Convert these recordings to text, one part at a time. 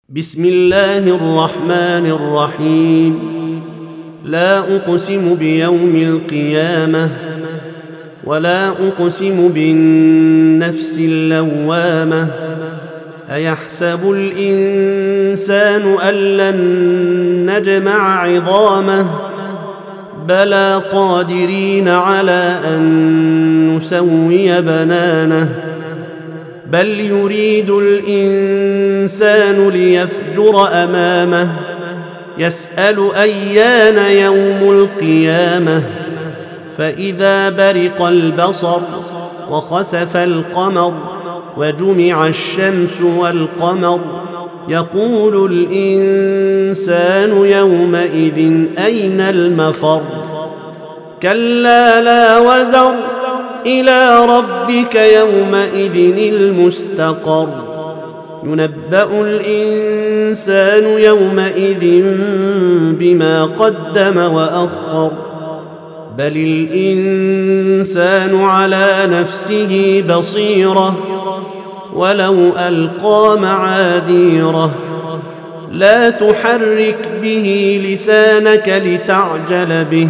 بسم الله الرحمن الرحيم. لا أقسم بيوم القيامة ولا أقسم بالنفس اللوامة. أيحسب الإنسان أن لن نجمع عظامه بلى قادرين على أن نسوي بنانه بل يريد الإنسان ليفجر أمامه يسأل أيان يوم القيامة فإذا برق البصر وخسف القمر وجمع الشمس والقمر يقول الإنسان يومئذ أين المفر كلا لا وزر إلى ربك يومئذ المستقر ينبأ الإنسان يومئذ بما قدم وأخر بل الإنسان على نفسه بصيرة ولو ألقى معاذيره لا تحرك به لسانك لتعجل به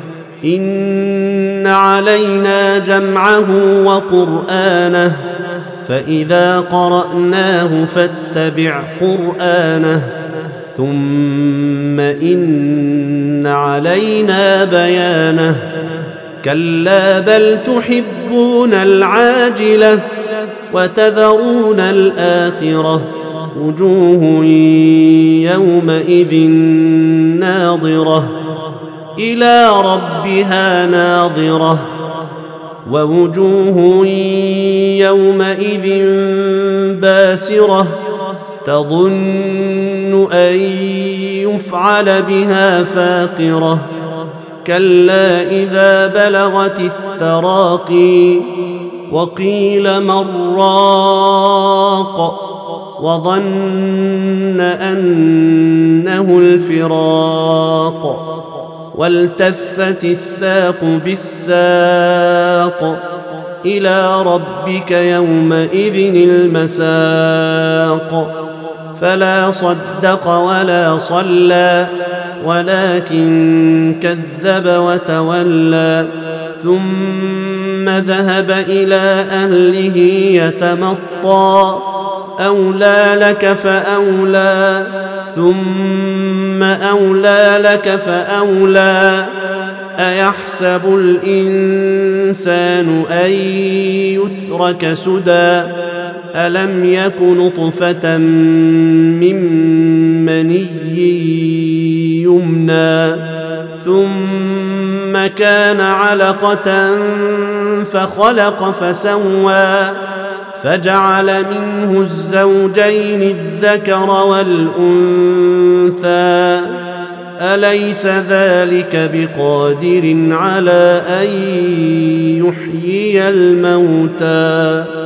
إن علينا جمعه وقرآنه فإذا قرأناه فاتبع قرآنه ثم إن علينا بيانه كلا بل تحبون العاجلة وتذرون الآخرة وجوه يومئذ ناظرة إلى ربها ناظرة ووجوه يومئذ باسرة تظن أن يفعل بها فاقرة كلا إذا بلغت التراقي وقيل من راق وظن أنه الفراق والتفت الساق بالساق إلى ربك يومئذ المساق فلا صدق ولا صلى ولكن كذب وتولى ثم ذهب إلى أهله يتمطى أولى لك فأولى ثم أولى لك فأولى أيحسب الإنسان أن يترك سدى ألم يك نطفة من مني يمنى ثم كان علقة فخلق فسوى فجعل منه الزوجين الذكر والأنثى أليس ذلك بقادر على أن يحيي الموتى